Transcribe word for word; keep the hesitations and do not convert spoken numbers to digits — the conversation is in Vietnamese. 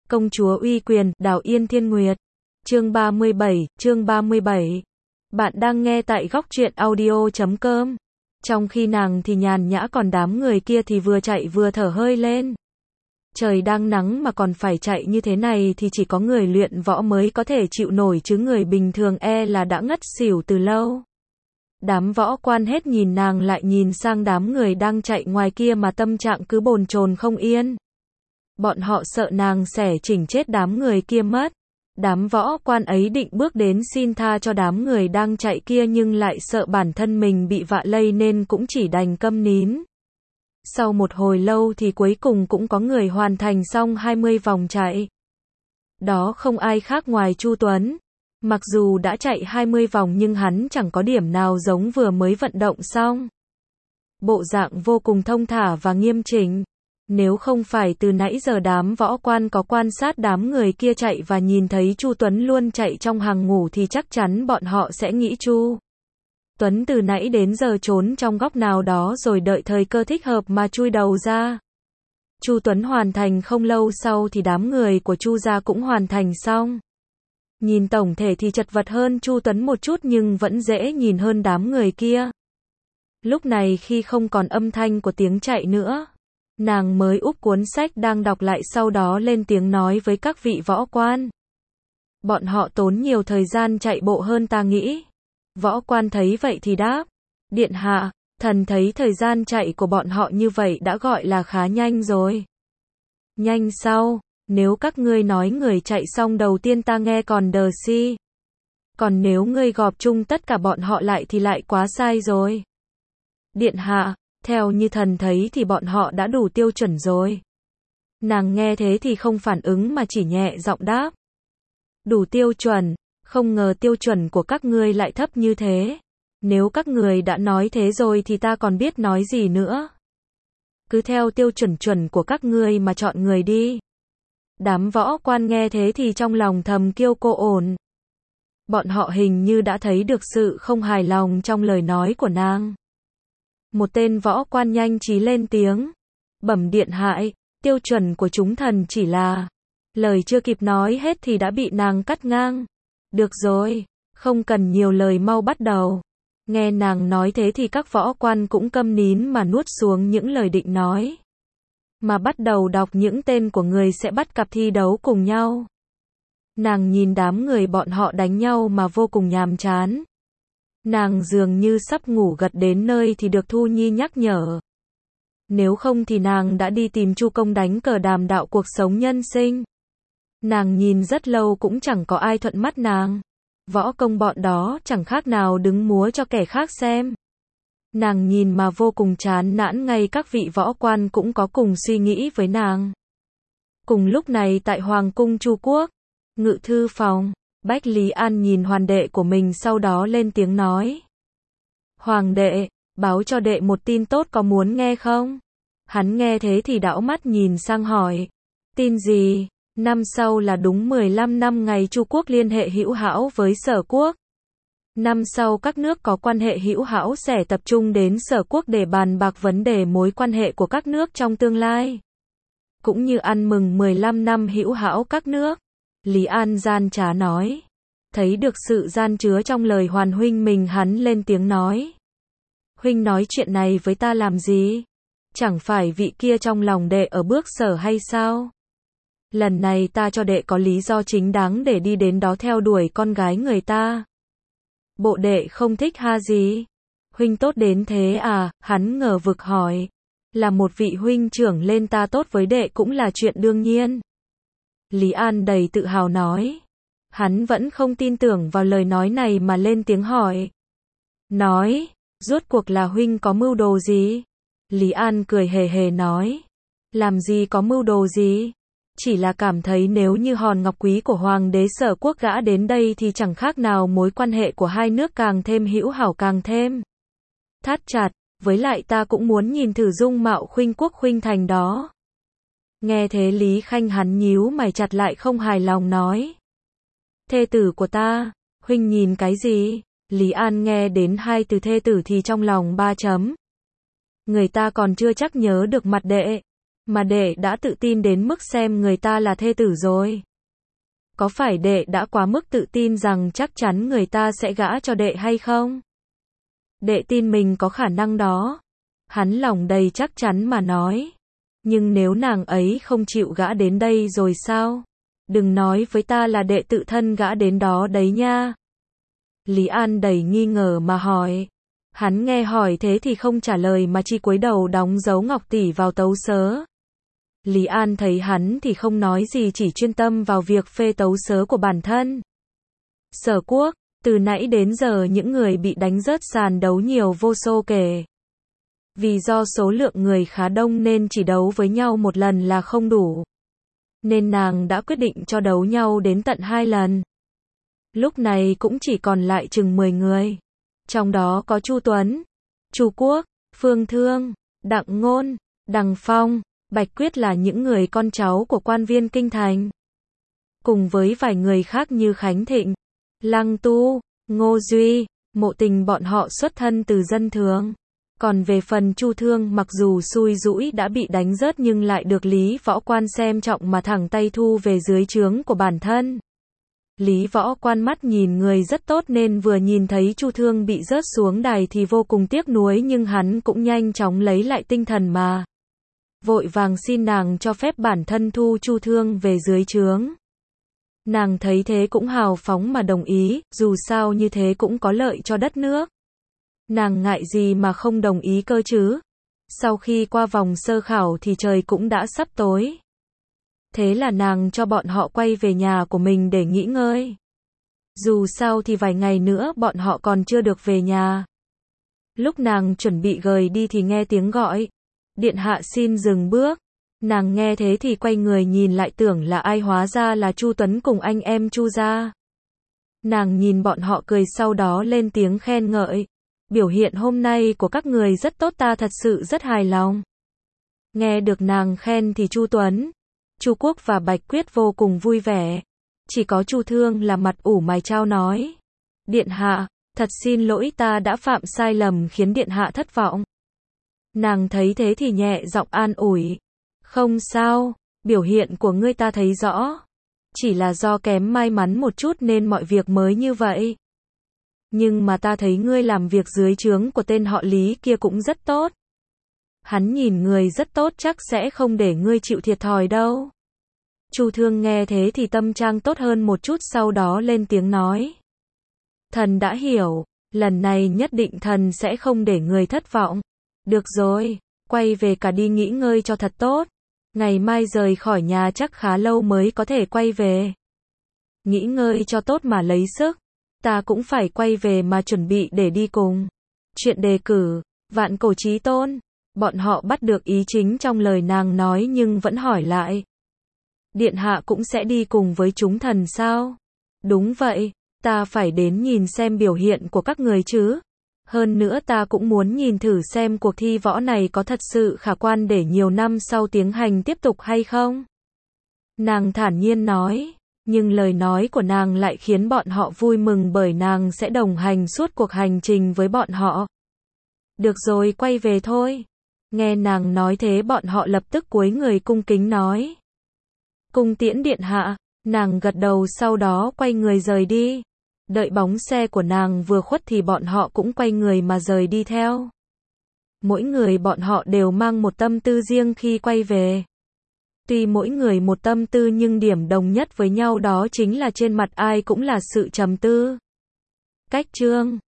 Công chúa uy quyền, Đào Yên Thiên Nguyệt. Chương ba mươi bảy, chương ba mươi bảy. Bạn đang nghe tại góc truyện audio chấm com. Trong khi nàng thì nhàn nhã còn đám người kia thì vừa chạy vừa thở hơi lên. Trời đang nắng mà còn phải chạy như thế này thì chỉ có người luyện võ mới có thể chịu nổi chứ người bình thường e là đã ngất xỉu từ lâu. Đám võ quan hết nhìn nàng lại nhìn sang đám người đang chạy ngoài kia mà tâm trạng cứ bồn chồn không yên. Bọn họ sợ nàng sẽ chỉnh chết đám người kia mất. Đám võ quan ấy định bước đến xin tha cho đám người đang chạy kia nhưng lại sợ bản thân mình bị vạ lây nên cũng chỉ đành câm nín. Sau một hồi lâu thì cuối cùng cũng có người hoàn thành xong hai mươi vòng chạy. Đó không ai khác ngoài Chu Tuấn. Mặc dù đã chạy hai mươi vòng nhưng hắn chẳng có điểm nào giống vừa mới vận động xong. Bộ dạng vô cùng thông thả và nghiêm chỉnh. Nếu không phải từ nãy giờ đám võ quan có quan sát đám người kia chạy và nhìn thấy Chu Tuấn luôn chạy trong hàng ngủ thì chắc chắn bọn họ sẽ nghĩ Chu Tuấn từ nãy đến giờ trốn trong góc nào đó rồi đợi thời cơ thích hợp mà chui đầu ra. Chu Tuấn hoàn thành không lâu sau thì đám người của Chu gia cũng hoàn thành xong. Nhìn tổng thể thì chật vật hơn Chu Tuấn một chút nhưng vẫn dễ nhìn hơn đám người kia. Lúc này khi không còn âm thanh của tiếng chạy nữa, nàng mới úp cuốn sách đang đọc lại sau đó lên tiếng nói với các vị võ quan. Bọn họ tốn nhiều thời gian chạy bộ hơn ta nghĩ. Võ quan thấy vậy thì đáp. Điện hạ, thần thấy thời gian chạy của bọn họ như vậy đã gọi là khá nhanh rồi. Nhanh sao? Nếu các ngươi nói người chạy xong đầu tiên ta nghe còn đờ si. Còn nếu ngươi gộp chung tất cả bọn họ lại thì lại quá sai rồi. Điện hạ, theo như thần thấy thì bọn họ đã đủ tiêu chuẩn rồi. Nàng nghe thế thì không phản ứng mà chỉ nhẹ giọng đáp. Đủ tiêu chuẩn, không ngờ tiêu chuẩn của các ngươi lại thấp như thế. Nếu các người đã nói thế rồi thì ta còn biết nói gì nữa. Cứ theo tiêu chuẩn chuẩn của các ngươi mà chọn người đi. Đám võ quan nghe thế thì trong lòng thầm kêu cô ổn. Bọn họ hình như đã thấy được sự không hài lòng trong lời nói của nàng. Một tên võ quan nhanh trí lên tiếng. Bẩm điện hạ, tiêu chuẩn của chúng thần chỉ là... Lời chưa kịp nói hết thì đã bị nàng cắt ngang. Được rồi, không cần nhiều lời mau bắt đầu. Nghe nàng nói thế thì các võ quan cũng câm nín mà nuốt xuống những lời định nói. Mà bắt đầu đọc những tên của người sẽ bắt cặp thi đấu cùng nhau. Nàng nhìn đám người bọn họ đánh nhau mà vô cùng nhàm chán. Nàng dường như sắp ngủ gật đến nơi thì được Thu Nhi nhắc nhở. Nếu không thì nàng đã đi tìm Chu Công đánh cờ đàm đạo cuộc sống nhân sinh. Nàng nhìn rất lâu cũng chẳng có ai thuận mắt nàng. Võ công bọn đó chẳng khác nào đứng múa cho kẻ khác xem. Nàng nhìn mà vô cùng chán nản, ngay các vị võ quan cũng có cùng suy nghĩ với nàng. Cùng lúc này tại Hoàng cung Chu Quốc, ngự thư phòng, Bách Lý An nhìn hoàng đệ của mình sau đó lên tiếng nói. Hoàng đệ, báo cho đệ một tin tốt có muốn nghe không? Hắn nghe thế thì đảo mắt nhìn sang hỏi. Tin gì? Năm sau là đúng mười lăm năm ngày Chu Quốc liên hệ hữu hảo với Sở Quốc. Năm sau các nước có quan hệ hữu hảo sẽ tập trung đến Sở Quốc để bàn bạc vấn đề mối quan hệ của các nước trong tương lai. Cũng như ăn mừng mười lăm năm hữu hảo các nước. Lý An gian trá nói. Thấy được sự gian chứa trong lời Hoàn huynh mình, hắn lên tiếng nói. Huynh nói chuyện này với ta làm gì? Chẳng phải vị kia trong lòng đệ ở bước Sở hay sao? Lần này ta cho đệ có lý do chính đáng để đi đến đó theo đuổi con gái người ta. Bộ đệ không thích ha gì? Huynh tốt đến thế à? Hắn ngờ vực hỏi. Là một vị huynh trưởng lên ta tốt với đệ cũng là chuyện đương nhiên. Lý An đầy tự hào nói. Hắn vẫn không tin tưởng vào lời nói này mà lên tiếng hỏi. Nói, rốt cuộc là huynh có mưu đồ gì? Lý An cười hề hề nói. Làm gì có mưu đồ gì? Chỉ là cảm thấy nếu như hòn ngọc quý của Hoàng đế Sở Quốc gã đến đây thì chẳng khác nào mối quan hệ của hai nước càng thêm hữu hảo càng thêm thắt chặt, với lại ta cũng muốn nhìn thử dung mạo khuynh quốc khuynh thành đó. Nghe thế Lý Khanh hắn nhíu mày chặt lại không hài lòng nói. Thê tử của ta, huynh nhìn cái gì? Lý An nghe đến hai từ thê tử thì trong lòng ba chấm. Người ta còn chưa chắc nhớ được mặt đệ. mà đệ đã tự tin đến mức xem người ta là thê tử rồi. Có phải đệ đã quá mức tự tin rằng chắc chắn người ta sẽ gả cho đệ hay không? Đệ tin mình có khả năng đó. Hắn lòng đầy chắc chắn mà nói. Nhưng nếu nàng ấy không chịu gả đến đây rồi sao? Đừng nói với ta là đệ tự thân gả đến đó đấy nha. Lý An đầy nghi ngờ mà hỏi. Hắn nghe hỏi thế thì không trả lời mà chỉ cúi đầu đóng dấu ngọc tỷ vào tấu sớ. Lý An thấy hắn thì không nói gì, chỉ chuyên tâm vào việc phê tấu sớ của bản thân. Sở Quốc, từ nãy đến giờ những người bị đánh rớt sàn đấu nhiều vô số kể. Vì do số lượng người khá đông nên chỉ đấu với nhau một lần là không đủ. Nên nàng đã quyết định cho đấu nhau đến tận hai lần. Lúc này cũng chỉ còn lại chừng mười người. Trong đó có Chu Tuấn, Chu Quốc, Phương Thương, Đặng Ngôn, Đằng Phong, Bạch Quyết là những người con cháu của quan viên kinh thành. Cùng với vài người khác như Khánh Thịnh, Lăng Tu, Ngô Duy, Mộ Tình, bọn họ xuất thân từ dân thường. Còn về phần Chu Thương, mặc dù xui rũi đã bị đánh rớt nhưng lại được Lý Võ Quan xem trọng mà thẳng tay thu về dưới trướng của bản thân. Lý Võ Quan mắt nhìn người rất tốt nên vừa nhìn thấy Chu Thương bị rớt xuống đài thì vô cùng tiếc nuối, nhưng hắn cũng nhanh chóng lấy lại tinh thần mà vội vàng xin nàng cho phép bản thân thu Chu Thương về dưới trướng. Nàng thấy thế cũng hào phóng mà đồng ý, dù sao như thế cũng có lợi cho đất nước. Nàng ngại gì mà không đồng ý cơ chứ. Sau khi qua vòng sơ khảo thì trời cũng đã sắp tối. Thế là nàng cho bọn họ quay về nhà của mình để nghỉ ngơi. Dù sao thì vài ngày nữa bọn họ còn chưa được về nhà. Lúc nàng chuẩn bị rời đi thì nghe tiếng gọi. Điện hạ xin dừng bước. Nàng nghe thế thì quay người nhìn lại, tưởng là ai, hóa ra là Chu Tuấn cùng anh em Chu gia. Nàng nhìn bọn họ cười, sau đó lên tiếng khen ngợi. Biểu hiện hôm nay của các người rất tốt, ta thật sự rất hài lòng. Nghe được nàng khen thì Chu Tuấn, Chu Quốc và Bạch Quyết vô cùng vui vẻ. Chỉ có Chu Thương là mặt ủ mày trao nói. Điện hạ, thật xin lỗi, ta đã phạm sai lầm khiến điện hạ thất vọng. Nàng thấy thế thì nhẹ giọng an ủi. Không sao, biểu hiện của ngươi ta thấy rõ. Chỉ là do kém may mắn một chút nên mọi việc mới như vậy. Nhưng mà ta thấy ngươi làm việc dưới trướng của tên họ Lý kia cũng rất tốt. Hắn nhìn người rất tốt, chắc sẽ không để ngươi chịu thiệt thòi đâu. Chu Thương nghe thế thì tâm trạng tốt hơn một chút, sau đó lên tiếng nói. Thần đã hiểu, lần này nhất định thần sẽ không để người thất vọng. Được rồi, quay về cả đi nghỉ ngơi cho thật tốt. Ngày mai rời khỏi nhà chắc khá lâu mới có thể quay về. Nghỉ ngơi cho tốt mà lấy sức. Ta cũng phải quay về mà chuẩn bị để đi cùng. Chuyện đề cử, Vạn Cổ Chí Tôn. Bọn họ bắt được ý chính trong lời nàng nói nhưng vẫn hỏi lại. Điện hạ cũng sẽ đi cùng với chúng thần sao? Đúng vậy, ta phải đến nhìn xem biểu hiện của các người chứ. Hơn nữa ta cũng muốn nhìn thử xem cuộc thi võ này có thật sự khả quan để nhiều năm sau tiến hành tiếp tục hay không. Nàng thản nhiên nói, nhưng lời nói của nàng lại khiến bọn họ vui mừng bởi nàng sẽ đồng hành suốt cuộc hành trình với bọn họ. Được rồi, quay về thôi. Nghe nàng nói thế bọn họ lập tức cúi người cung kính nói. Cung tiễn điện hạ, nàng gật đầu sau đó quay người rời đi. Đợi bóng xe của nàng vừa khuất thì bọn họ cũng quay người mà rời đi theo. Mỗi người bọn họ đều mang một tâm tư riêng khi quay về. Tuy mỗi người một tâm tư nhưng điểm đồng nhất với nhau đó chính là trên mặt ai cũng là sự trầm tư. Cách chương